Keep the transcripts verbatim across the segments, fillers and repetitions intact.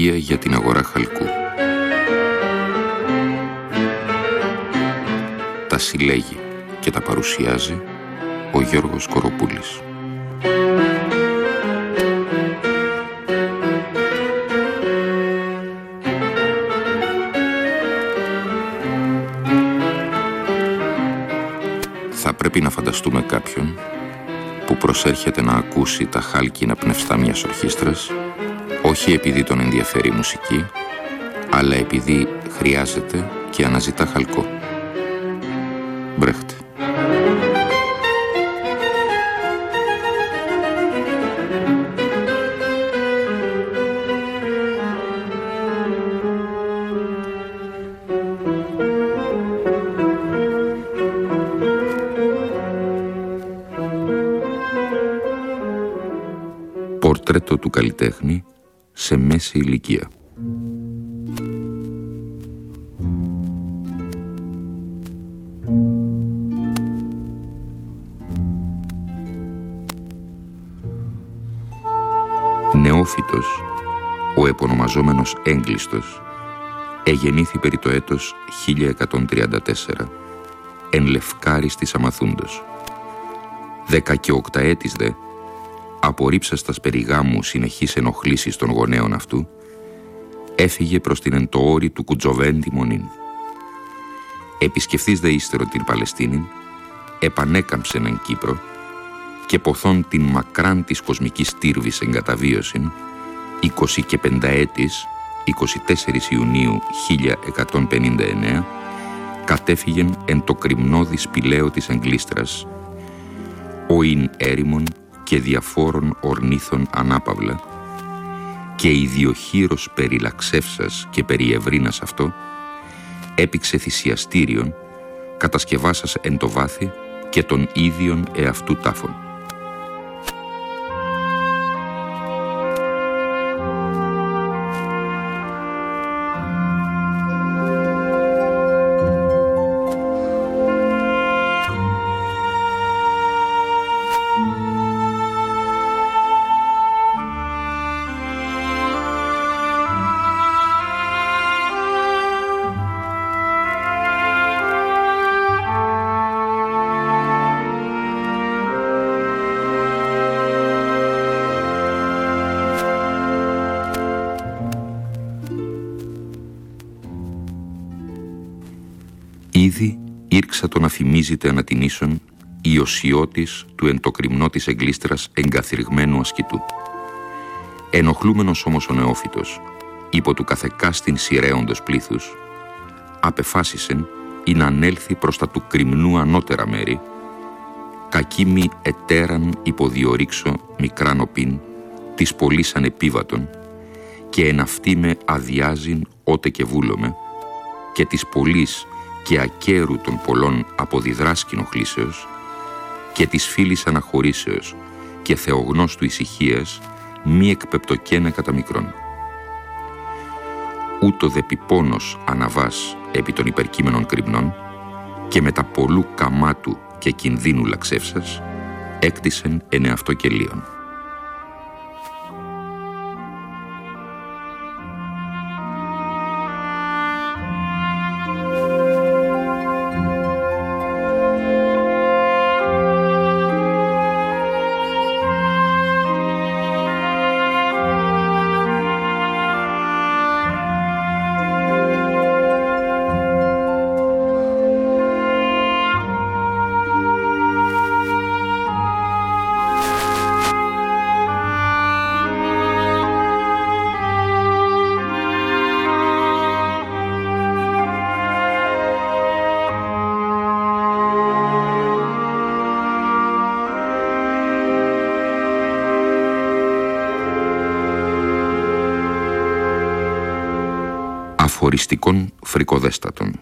ηλικία για την αγορά χαλκού. Τα συλλέγει και τα παρουσιάζει ο Γιώργος Κοροπούλης. Θα πρέπει να φανταστούμε κάποιον που προσέρχεται να ακούσει τα χάλκινα πνευστά μιας ορχήστρας, όχι επειδή τον ενδιαφέρει η μουσική, αλλά επειδή χρειάζεται και αναζητά χαλκό. Μπρέχτ. Πορτρέτο του καλλιτέχνη σε μέση ηλικία. Νεόφυτος, ο επωνομαζόμενος Έγκλειστος, εγεννήθη περί το έτος χίλια εκατόν τριάντα τέσσερα, εν Λευκάρης της Αμαθούντος. Δεκακοκταέτης δε, απορρίψαστας περί γάμου συνεχείς ενοχλήσεις των γονέων αυτού, έφυγε προς την εν το όρη του Κουτζοβέντη Μονήν. Επισκεφθείς δε ύστερο την Παλαιστίνην, επανέκαμψεν εν Κύπρο και ποθών την μακράν της κοσμικής τύρβης εγκαταβίωσιν, εικοσικεπενταέτης, εικοστή τέταρτη Ιουνίου χίλια εκατόν πενήντα εννέα, κατέφυγεν εν το κρυμνώδη σπηλαίο της Εγκλίστρας, οήν έρημον και διαφόρων ορνήθων ανάπαυλα, και ιδιοχείρος περί λαξεύσας και περί ευρύνας αυτό, έπηξε θυσιαστήριον, κατασκευάσας εν το βάθη και των ίδιων εαυτού τάφων. Ήδη ήρξα το να θυμίζεται ανά την ίσον η οσιώτης του εν το κρυμνό της Εγκλίστρας εγκαθριγμένου ασκητού. Ενοχλούμενος όμως ο νεόφυτος, υπό του καθεκάστην σειραίοντος πλήθους, απεφάσισεν ή να ανέλθει προς τα του κρυμνού ανώτερα μέρη, κακίμη ετέραν υποδιορίξω μικράν οπίν, της πολλής ανεπίβατον, και εν αυτή με αδειάζειν ότε και βούλομαι, και της πολλής και ακέρου των πολλών αποδιδράς κοινοχλήσεως, και της φίλης αναχωρήσεως και θεογνώστου ησυχίας μη εκπεπτοκαίνε κατά μικρόν. Ούτω δε πιπώνος αναβάς επί των υπερκείμενων κρυμνών, και με τα πολλού καμάτου και κινδύνου λαξεύσας, έκτισεν εν εαυτό κελίον. Αφοριστικών φρικοδέστατων.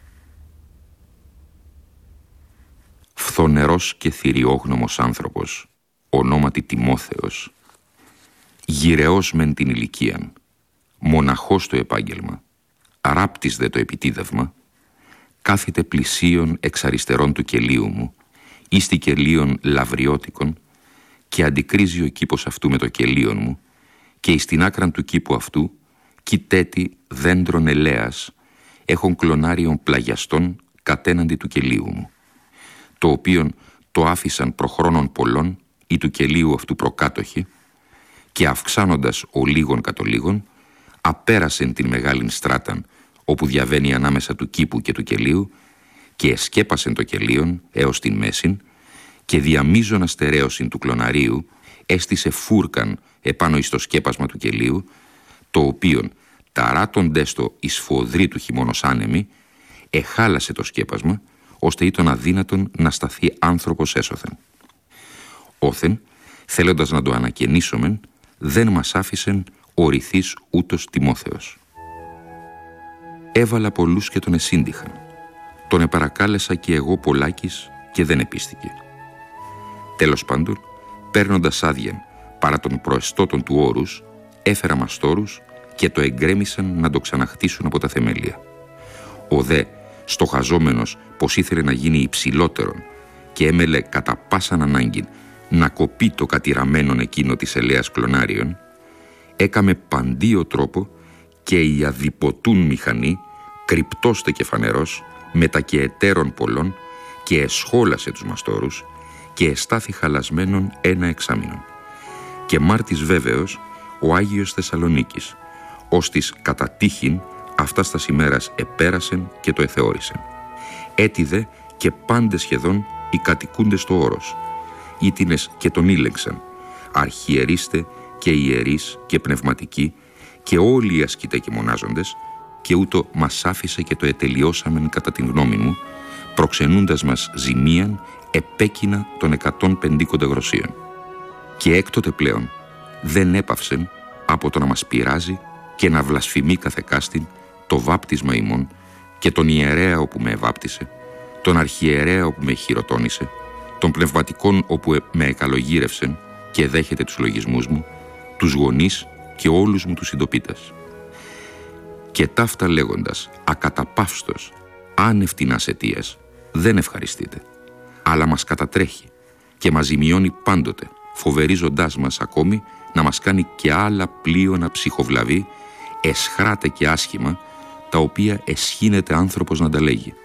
Φθονερός και θηριόγνωμος άνθρωπος, ονόματι Τιμόθεος, γυρεός μεν την ηλικίαν, μοναχός το επάγγελμα, αράπτης δε το επιτίδευμα, κάθεται πλησίον εξ αριστερών του κελίου μου, ίστι κελίον λαβριώτικον, και αντικρίζει ο κήπος αυτού με το κελίον μου, και εις την άκραν του κήπου αυτού κοιτέτη δέντρων ελέας έχουν κλονάριον πλαγιαστών κατέναντι του κελίου μου, το οποίον το άφησαν προχρόνων πολλών ή του κελίου αυτού προκάτοχοι, και αυξάνοντας ο λίγον κατ' ο λίγον, απέρασεν την μεγάλην στράταν όπου διαβαίνει ανάμεσα του κήπου και του κελίου, και εσκέπασεν το κελίον έως την μέσην, και διαμίζωνα στερέωσιν του κλοναρίου έστησε φούρκαν επάνω εις το σκέπασμα του κελίου, το οποίον ταράτοντες το εις φοδρή του χειμώνος άνεμη, εχάλασε το σκέπασμα, ώστε ήταν αδύνατον να σταθεί άνθρωπος έσωθεν. Όθεν, θέλοντας να το ανακαινήσομεν, δεν μας άφησεν ο ρηθής ούτως Τιμόθεος. Έβαλα πολλούς και τον εσύντυχαν. Τον επαρακάλεσα και εγώ πολλάκις και δεν επίστηκε. Τέλος πάντων, παίρνοντας άδειαν παρά των προεστώτων του όρους, έφερα μαστόρους και το εγκρέμισαν να το ξαναχτίσουν από τα θεμέλια. Ο δε, στοχαζόμενος πως ήθελε να γίνει υψηλότερον και έμελε κατά πάσαν ανάγκη να κοπεί το κατηραμένον εκείνο της ελέας κλονάριον, έκαμε παντίο τρόπο και η αδιποτούν μηχανή, κρυπτώστε και φανερός, μετά και εταίρων πολλών, και εσχόλασε τους μαστόρους και εστάθη χαλασμένον ένα εξάμηνον. Και μάρτης βέβαιος ο Άγιος Θεσσαλονίκης, ως της κατά τύχην αυτάς τας ημέρας επέρασεν και το εθεώρησεν. Έτσι δε και πάντες σχεδόν οι κατοικούντες στο όρος, ήτινες και τον ήλεγξαν, αρχιερίστε και ιερείς και πνευματικοί και όλοι οι ασκητέ και μονάζοντες, και ούτω μας άφησε και το ετελειώσαμεν κατά την γνώμη μου, προξενούντας μας ζημίαν επέκεινα των εκατόν πεντήκοντα γροσίων. Και έκτοτε πλέον δεν έπαυσεν από το να μας πειράζει και να βλασφημεί καθεκάστην το βάπτισμα ημών και τον ιερέα όπου με εβάπτισε, τον αρχιερέα όπου με χειροτώνησε, τον πνευματικόν όπου με εκαλογύρευσεν και δέχεται τους λογισμούς μου, τους γονείς και όλους μου τους συντοπίτας. Και ταύτα λέγοντας ακαταπαύστος, άνευ τινάς αιτίας, δεν ευχαριστείτε, αλλά μας κατατρέχει και μας ζημιώνει πάντοτε, φοβερίζοντάς μας ακόμη να μας κάνει και άλλα πλείονα ψυχοβλαβή, εσχράτε και άσχημα, τα οποία εσχύνεται άνθρωπος να τα λέγει.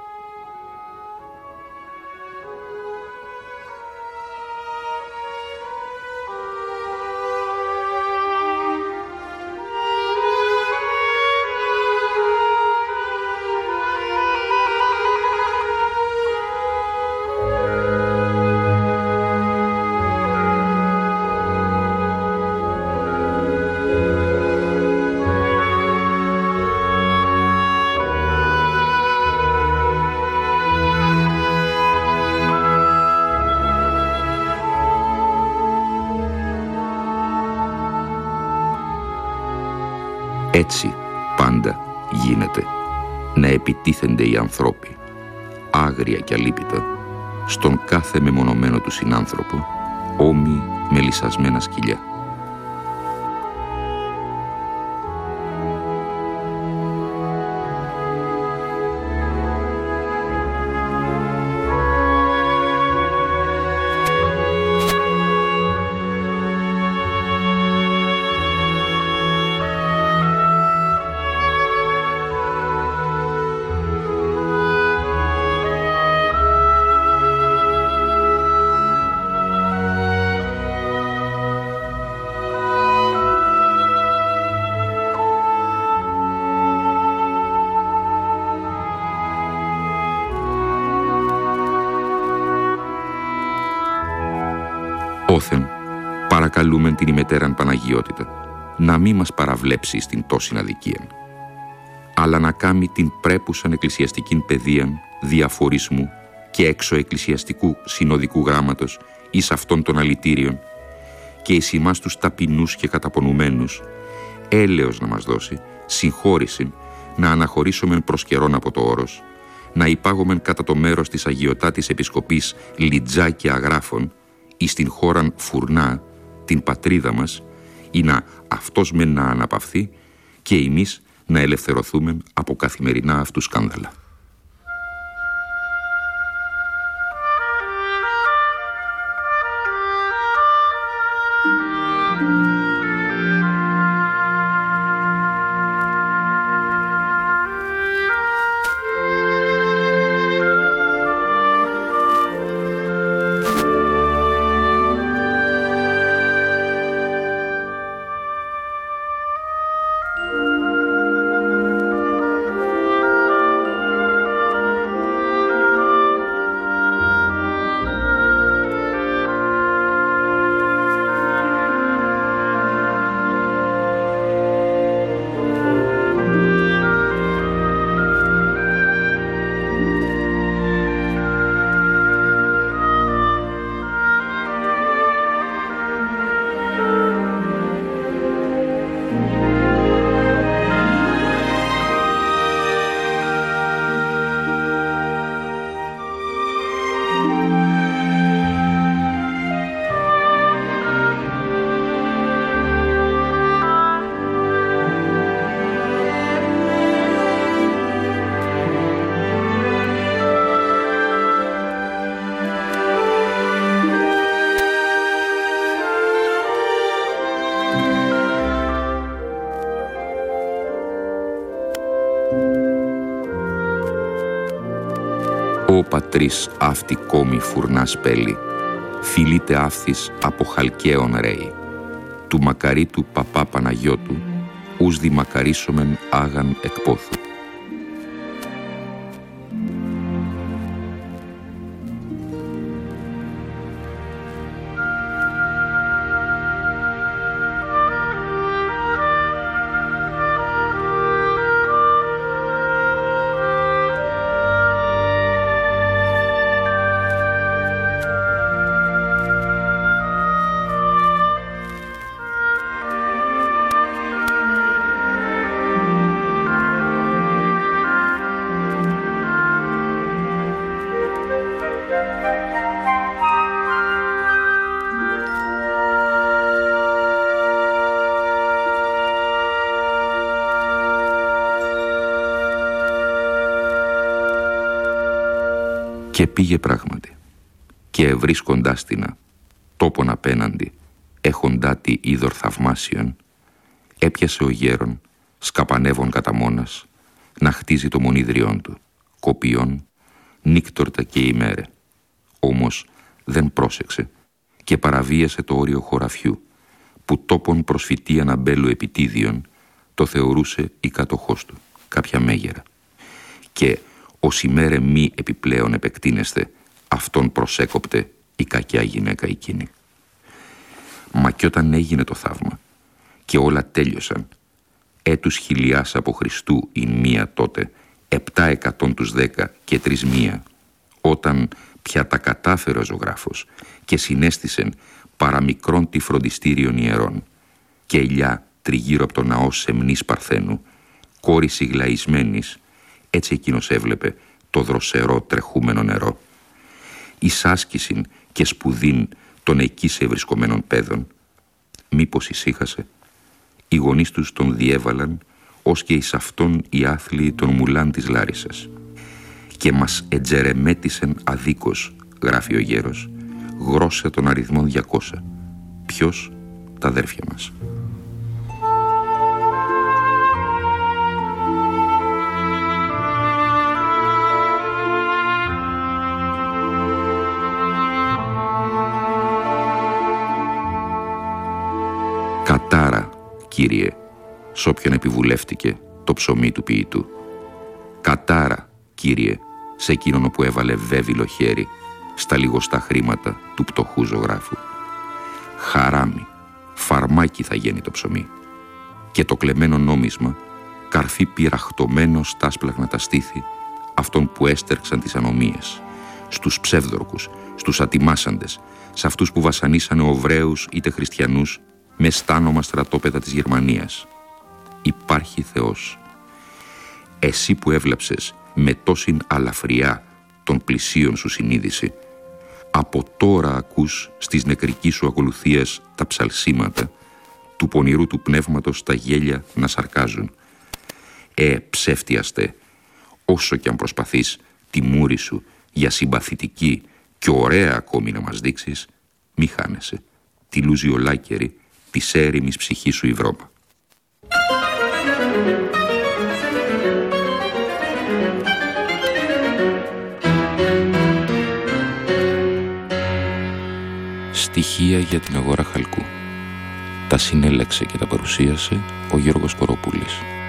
Έτσι πάντα γίνεται να επιτίθενται οι ανθρώποι, άγρια και αλίπητα, στον κάθε μεμονωμένο του συνάνθρωπο, όμοι με λυσασμένα σκυλιά. Όθεν, παρακαλούμεν την ημετέραν Παναγιότητα να μη μας παραβλέψει στην τόσην αδικίαν, αλλά να κάμει την πρέπουσαν εκκλησιαστικήν παιδείαν διαφορισμού και έξω εκκλησιαστικού συνοδικού γράμματος εις αυτών των αλητήριων, και εις ημάς τους ταπεινούς και καταπονουμένους έλεος να μας δώσει, συγχώρησιν να αναχωρήσομεν προς καιρόν από το όρος, να υπάγομεν κατά το μέρος της αγιωτάτης επισκοπής Λιτζά και Αγράφων εις την χώραν Φουρνά, την πατρίδα μας, ή να αυτός μεν να αναπαυθεί και εμείς να ελευθερωθούμε από καθημερινά αυτού σκάνδαλα. «Ω πατρίς αυτή κόμη φουρνά σπέλη, φιλείτε άφθης από χαλκαίων ρέι, του μακαρίτου παπά Παναγιώτου, ους δημακαρίσομεν άγαν εκπόθου». Και πήγε πράγματι, και ευρίσκοντάς τινα, τόπον απέναντι, έχοντά τη είδωρ θαυμάσιον, έπιασε ο γέρον, σκαπανεύων κατά μόνας, να χτίζει το μονίδριόν του, κοπιών, νύκτορτα και ημέρε. Όμως δεν πρόσεξε και παραβίασε το όριο χωραφιού, που τόπον προσφυτή αναμπέλου επιτίδιον, το θεωρούσε η κατοχός του, κάποια μέγερα. Και ως ημέρε μη επιπλέον επεκτείνεστε, αυτόν προσέκοπτε η κακιά γυναίκα εκείνη. Μα κι όταν έγινε το θαύμα και όλα τέλειωσαν, έτους χιλιάς από Χριστού ειν μία τότε, επτά εκατόν τους δέκα και τρεις μία, όταν πια τα κατάφερε ο ζωγράφος και συνέστησεν παραμικρόν τη φροντιστήριον ιερών και ελιά τριγύρω από το ναό Σεμνής Παρθένου, κόρης ηγλαϊσμένης, έτσι εκείνος έβλεπε το δροσερό τρεχούμενο νερό. Εις άσκησιν και σπουδήν των εκεί σε βρισκομένων παιδών. Μήπως ησύχασε? Οι γονείς τους τον διέβαλαν, ως και εις αυτόν οι άθλοι των μουλάν της Λάρισσας. Και μας ετζερεμέτησεν αδίκως, γράφει ο γέρος, γρώσε τον αριθμόν διακόσια. Ποιος? Τα αδέρφια μας. Κατάρα, Κύριε, σ' όποιον επιβουλεύτηκε το ψωμί του ποιητού. Κατάρα, Κύριε, σε εκείνον που έβαλε βέβυλο χέρι στα λιγοστά χρήματα του πτωχού ζωγράφου. Χαράμι, φαρμάκι θα γίνει το ψωμί. Και το κλεμμένο νόμισμα, καρφί πυραχτωμένο στάσπλαγνα τα στήθη αυτών που έστερξαν τις ανομίες, στους ψεύδορκους, στους ατιμάσαντες, σε αυτούς που βασανίσανε Οβραίους είτε Χριστιανούς με στάνομα στρατόπεδα της Γερμανίας. Υπάρχει Θεός. Εσύ που έβλαψες με τόσην αλαφριά των πλησίων σου συνείδηση, από τώρα ακούς στις νεκρικής σου ακολουθίας τα ψαλσίματα του πονηρού του πνεύματος, τα γέλια να σαρκάζουν. Ε, ψεύτιαστε, όσο κι αν προσπαθείς τη μούρη σου για συμπαθητική και ωραία ακόμη να μας δείξεις, μη χάνεσαι. Τη λούζει ολάκερη της έρημης ψυχής σου η βρώμα. Στοιχεία για την αγορά χαλκού. Τα συνέλεξε και τα παρουσίασε ο Γιώργος Κοροπούλης.